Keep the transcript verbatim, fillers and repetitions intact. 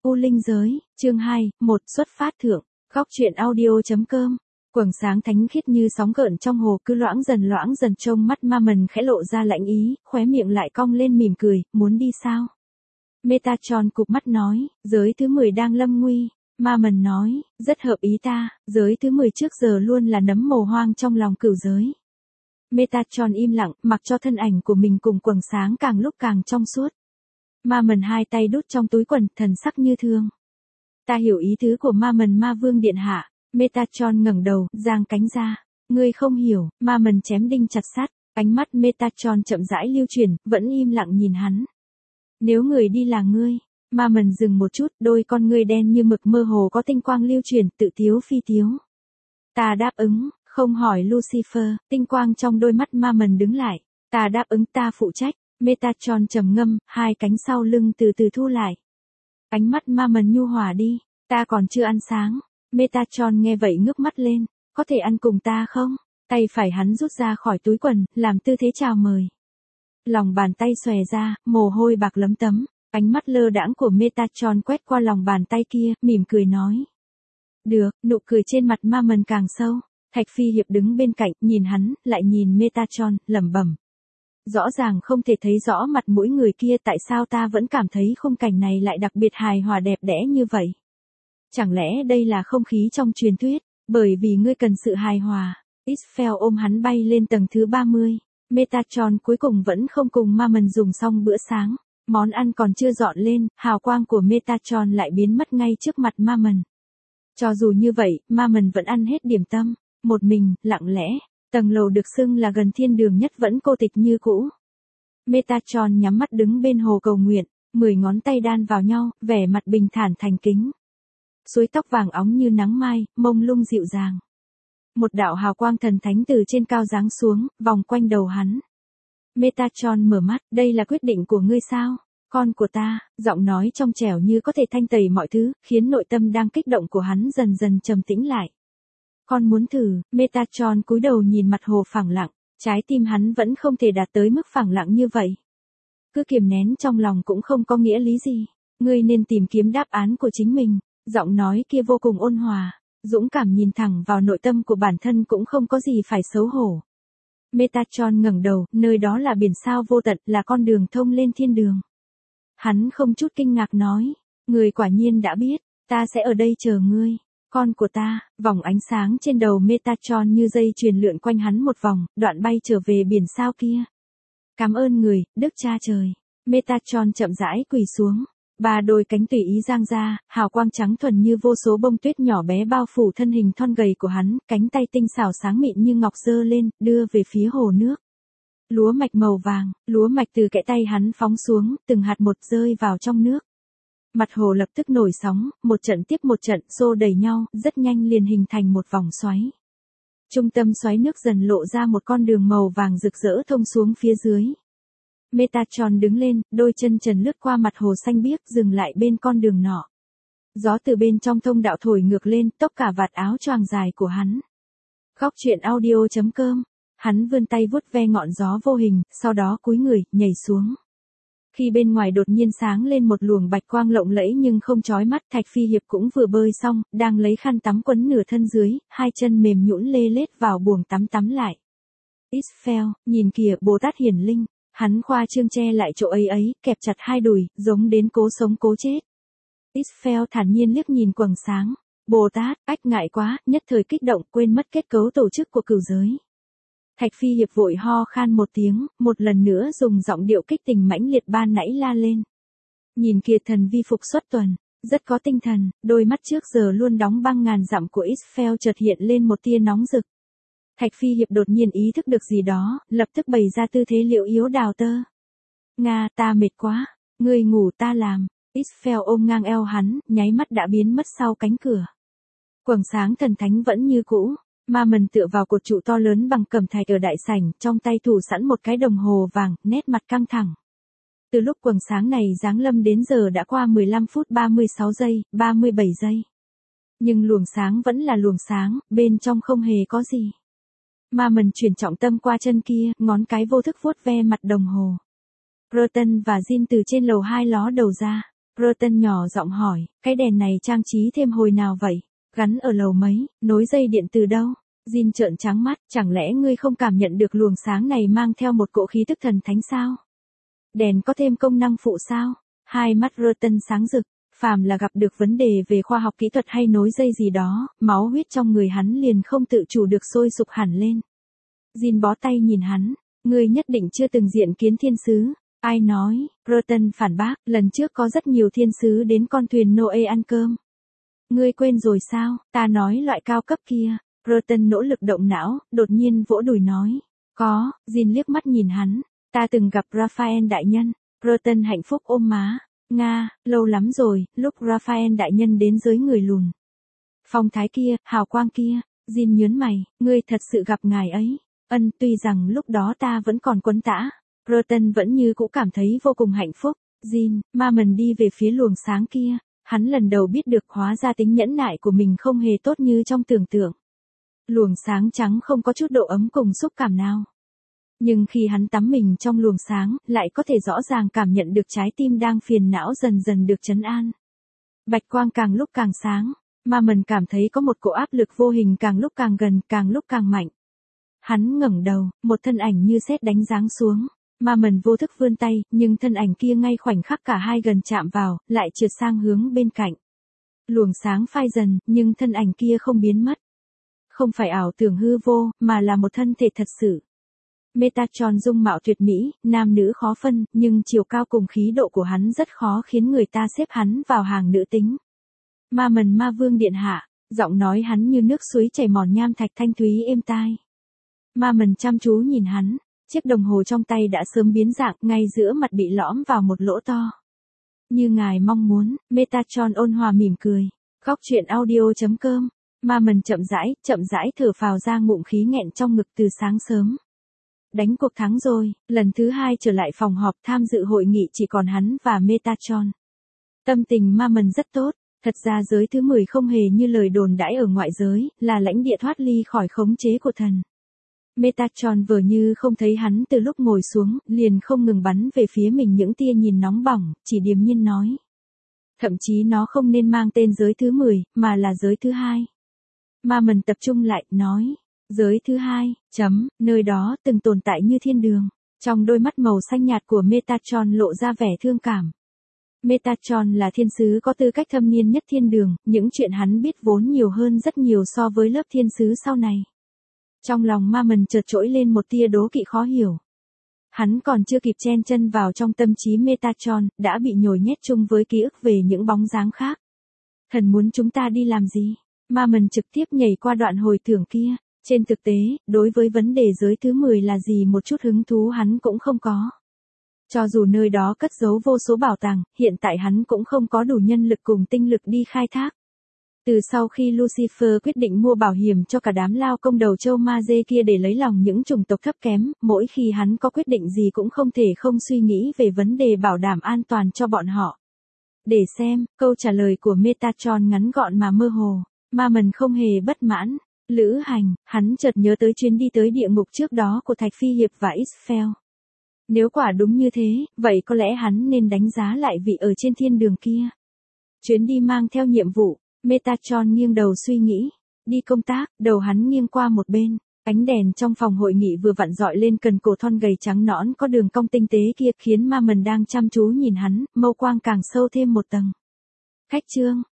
U Linh Giới, chương hai, một xuất phát thượng, góc truyện audio.com. Quầng sáng thánh khiết như sóng gợn trong hồ cứ loãng dần loãng dần, trông mắt Ma Mần khẽ lộ ra lạnh ý, khóe miệng lại cong lên mỉm cười, muốn đi sao? Metatron cụp mắt nói, giới thứ mười đang lâm nguy. Ma Mần nói, rất hợp ý ta, giới thứ mười trước giờ luôn là nấm mồ hoang trong lòng cửu giới. Metatron im lặng, mặc cho thân ảnh của mình cùng quầng sáng càng lúc càng trong suốt. Ma Mần hai tay đút trong túi quần, thần sắc như thương. Ta hiểu ý tứ của Ma Mần Ma Vương điện hạ. Metatron ngẩng đầu, giang cánh ra. Ngươi không hiểu, Ma Mần chém đinh chặt sắt, ánh mắt Metatron chậm rãi lưu chuyển, vẫn im lặng nhìn hắn. Nếu người đi là ngươi. Ma Mần dừng một chút, đôi con ngươi đen như mực mơ hồ có tinh quang lưu chuyển, tự tiếu phi tiếu. Ta đáp ứng, không hỏi Lucifer, tinh quang trong đôi mắt Ma Mần đứng lại. Ta đáp ứng, ta phụ trách. Metatron trầm ngâm, hai cánh sau lưng từ từ thu lại. Ánh mắt Ma Mần nhu hòa đi, ta còn chưa ăn sáng. Metatron nghe vậy ngước mắt lên, có thể ăn cùng ta không? Tay phải hắn rút ra khỏi túi quần, làm tư thế chào mời. Lòng bàn tay xòe ra, mồ hôi bạc lấm tấm, ánh mắt lơ đãng của Metatron quét qua lòng bàn tay kia, mỉm cười nói. Được, nụ cười trên mặt Ma Mần càng sâu. Thạch Phi Hiệp đứng bên cạnh, nhìn hắn, lại nhìn Metatron, lẩm bẩm. Rõ ràng không thể thấy rõ mặt mũi người kia, tại sao ta vẫn cảm thấy khung cảnh này lại đặc biệt hài hòa đẹp đẽ như vậy? Chẳng lẽ đây là không khí trong truyền thuyết, bởi vì ngươi cần sự hài hòa. Israfel ôm hắn bay lên tầng thứ ba mươi. Metatron cuối cùng vẫn không cùng Ma Mần dùng xong bữa sáng. Món ăn còn chưa dọn lên, hào quang của Metatron lại biến mất ngay trước mặt Ma Mần. Cho dù như vậy, Ma Mần vẫn ăn hết điểm tâm, một mình, lặng lẽ. Tầng lầu được xưng là gần thiên đường nhất vẫn cô tịch như cũ. Metatron nhắm mắt đứng bên hồ cầu nguyện, mười ngón tay đan vào nhau, vẻ mặt bình thản thành kính. Suối tóc vàng óng như nắng mai, mông lung dịu dàng. Một đạo hào quang thần thánh từ trên cao giáng xuống, vòng quanh đầu hắn. Metatron mở mắt, đây là quyết định của ngươi sao? Con của ta, giọng nói trong trẻo như có thể thanh tẩy mọi thứ, khiến nội tâm đang kích động của hắn dần dần trầm tĩnh lại. Con muốn thử. Metatron cúi đầu nhìn mặt hồ phẳng lặng, trái tim hắn vẫn không thể đạt tới mức phẳng lặng như vậy. Cứ kiềm nén trong lòng cũng không có nghĩa lý gì. Ngươi nên tìm kiếm đáp án của chính mình. Giọng nói kia vô cùng ôn hòa, dũng cảm nhìn thẳng vào nội tâm của bản thân cũng không có gì phải xấu hổ. Metatron ngẩng đầu, nơi đó là biển sao vô tận, là con đường thông lên thiên đường. Hắn không chút kinh ngạc nói, người quả nhiên đã biết, ta sẽ ở đây chờ ngươi. Con của ta, vòng ánh sáng trên đầu Metatron như dây chuyền lượn quanh hắn một vòng, đoạn bay trở về biển sao kia. Cảm ơn người, Đức Cha Trời. Metatron chậm rãi quỳ xuống. Ba đôi cánh tùy ý giang ra, hào quang trắng thuần như vô số bông tuyết nhỏ bé bao phủ thân hình thon gầy của hắn, cánh tay tinh xảo sáng mịn như ngọc giơ lên, đưa về phía hồ nước. Lúa mạch màu vàng, lúa mạch từ kẽ tay hắn phóng xuống, từng hạt một rơi vào trong nước. Mặt hồ lập tức nổi sóng, một trận tiếp một trận xô đẩy nhau, rất nhanh liền hình thành một vòng xoáy. Trung tâm xoáy nước dần lộ ra một con đường màu vàng rực rỡ thông xuống phía dưới. Metatron đứng lên, đôi chân trần lướt qua mặt hồ xanh biếc, dừng lại bên con đường nọ. Gió từ bên trong thông đạo thổi ngược lên, tốc cả vạt áo choàng dài của hắn. Góc truyện audio.com. Hắn vươn tay vuốt ve ngọn gió vô hình, sau đó cúi người, nhảy xuống. Khi bên ngoài đột nhiên sáng lên một luồng bạch quang lộng lẫy nhưng không chói mắt, Thạch Phi Hiệp cũng vừa bơi xong, đang lấy khăn tắm quấn nửa thân dưới, hai chân mềm nhũn lê lết vào buồng tắm tắm lại. Israfel, nhìn kìa, Bồ Tát hiển linh. Hắn khoa trương che lại chỗ ấy ấy, kẹp chặt hai đùi, giống đến cố sống cố chết. Israfel thản nhiên liếc nhìn quầng sáng. Bồ Tát, ách ngại quá, nhất thời kích động, quên mất kết cấu tổ chức của cửu giới. Thạch Phi Hiệp vội ho khan một tiếng, một lần nữa dùng giọng điệu kích tình mãnh liệt ban nãy la lên. Nhìn kìa, thần vi phục xuất tuần, rất có tinh thần, đôi mắt trước giờ luôn đóng băng ngàn dặm của Israfel chợt hiện lên một tia nóng rực. Thạch Phi Hiệp đột nhiên ý thức được gì đó, lập tức bày ra tư thế liệu yếu đào tơ. Nga, ta mệt quá, ngươi ngủ ta làm. Israfel ôm ngang eo hắn, nháy mắt đã biến mất sau cánh cửa. Quầng sáng thần thánh vẫn như cũ. Ma Mần tựa vào cột trụ to lớn bằng cẩm thạch ở đại sảnh, trong tay thủ sẵn một cái đồng hồ vàng, nét mặt căng thẳng. Từ lúc quầng sáng này giáng lâm đến giờ đã qua mười lăm phút ba mươi sáu giây, ba mươi bảy giây. Nhưng luồng sáng vẫn là luồng sáng, bên trong không hề có gì. Ma Mần chuyển trọng tâm qua chân kia, ngón cái vô thức vuốt ve mặt đồng hồ. Proton và Jin từ trên lầu hai ló đầu ra. Roten nhỏ giọng hỏi, cái đèn này trang trí thêm hồi nào vậy? Gắn ở lầu mấy, nối dây điện từ đâu? Jin trợn trắng mắt, chẳng lẽ ngươi không cảm nhận được luồng sáng này mang theo một cỗ khí tức thần thánh sao? Đèn có thêm công năng phụ sao? Hai mắt Roten sáng rực, phàm là gặp được vấn đề về khoa học kỹ thuật hay nối dây gì đó, máu huyết trong người hắn liền không tự chủ được sôi sục hẳn lên. Jin bó tay nhìn hắn, ngươi nhất định chưa từng diện kiến thiên sứ. Ai nói? Roten phản bác, lần trước có rất nhiều thiên sứ đến con thuyền Noe ăn cơm. Ngươi quên rồi sao, ta nói loại cao cấp kia. Roten nỗ lực động não, đột nhiên vỗ đùi nói. Có, Jin liếc mắt nhìn hắn, ta từng gặp Raphael đại nhân. Roten hạnh phúc ôm má. Nga, lâu lắm rồi, lúc Raphael đại nhân đến giới người lùn. Phong thái kia, hào quang kia. Jin nhớn mày, ngươi thật sự gặp ngài ấy. Ân, tuy rằng lúc đó ta vẫn còn quấn tã. Roten vẫn như cũ cảm thấy vô cùng hạnh phúc. Jin, ma mần đi về phía luồng sáng kia. Hắn lần đầu biết được hóa ra tính nhẫn nại của mình không hề tốt như trong tưởng tượng. Luồng sáng trắng không có chút độ ấm cùng xúc cảm nào. Nhưng khi hắn tắm mình trong luồng sáng, lại có thể rõ ràng cảm nhận được trái tim đang phiền não dần dần được trấn an. Bạch quang càng lúc càng sáng, ma mần cảm thấy có một cỗ áp lực vô hình càng lúc càng gần, càng lúc càng mạnh. Hắn ngẩng đầu, một thân ảnh như sét đánh giáng xuống. Ma mần vô thức vươn tay, nhưng thân ảnh kia ngay khoảnh khắc cả hai gần chạm vào, lại trượt sang hướng bên cạnh. Luồng sáng phai dần, nhưng thân ảnh kia không biến mất. Không phải ảo tưởng hư vô, mà là một thân thể thật sự. Metatron dung mạo tuyệt mỹ, nam nữ khó phân, nhưng chiều cao cùng khí độ của hắn rất khó khiến người ta xếp hắn vào hàng nữ tính. Ma mần ma vương điện hạ, giọng nói hắn như nước suối chảy mòn nham thạch thanh thúy êm tai. Ma mần chăm chú nhìn hắn. Chiếc đồng hồ trong tay đã sớm biến dạng, ngay giữa mặt bị lõm vào một lỗ to. Như ngài mong muốn, Metatron ôn hòa mỉm cười. Góc truyện audio chấm com. Ma mần chậm rãi, chậm rãi thở phào ra ngụm khí nghẹn trong ngực từ sáng sớm. Đánh cuộc thắng rồi, lần thứ hai trở lại phòng họp tham dự hội nghị chỉ còn hắn và Metatron. Tâm tình ma mần rất tốt, thật ra giới thứ mười không hề như lời đồn đãi ở ngoại giới, là lãnh địa thoát ly khỏi khống chế của thần. Metatron vừa như không thấy hắn từ lúc ngồi xuống, liền không ngừng bắn về phía mình những tia nhìn nóng bỏng, chỉ điềm nhiên nói. Thậm chí nó không nên mang tên giới thứ mười, mà là giới thứ hai. Ma mần tập trung lại, nói. Giới thứ hai, chấm, nơi đó từng tồn tại như thiên đường. Trong đôi mắt màu xanh nhạt của Metatron lộ ra vẻ thương cảm. Metatron là thiên sứ có tư cách thâm niên nhất thiên đường, những chuyện hắn biết vốn nhiều hơn rất nhiều so với lớp thiên sứ sau này. Trong lòng ma mần chợt trỗi lên một tia đố kỵ khó hiểu. Hắn còn chưa kịp chen chân vào trong tâm trí Metatron, đã bị nhồi nhét chung với ký ức về những bóng dáng khác. Thần muốn chúng ta đi làm gì? Ma mần trực tiếp nhảy qua đoạn hồi tưởng kia. Trên thực tế, đối với vấn đề giới thứ mười là gì một chút hứng thú hắn cũng không có. Cho dù nơi đó cất giấu vô số bảo tàng, hiện tại hắn cũng không có đủ nhân lực cùng tinh lực đi khai thác. Từ sau khi Lucifer quyết định mua bảo hiểm cho cả đám lao công đầu châu ma dê kia để lấy lòng những chủng tộc thấp kém, mỗi khi hắn có quyết định gì cũng không thể không suy nghĩ về vấn đề bảo đảm an toàn cho bọn họ. Để xem, câu trả lời của Metatron ngắn gọn mà mơ hồ, ma mần không hề bất mãn. Lữ hành, hắn chợt nhớ tới chuyến đi tới địa ngục trước đó của Thạch Phi Hiệp và Israfel. Nếu quả đúng như thế, vậy có lẽ hắn nên đánh giá lại vị ở trên thiên đường kia. Chuyến đi mang theo nhiệm vụ. Metatron nghiêng đầu suy nghĩ. Đi công tác, đầu hắn nghiêng qua một bên. Ánh đèn trong phòng hội nghị vừa vặn dọi lên cần cổ thon gầy trắng nõn có đường cong tinh tế kia khiến ma mần đang chăm chú nhìn hắn, mâu quang càng sâu thêm một tầng. Khách trương,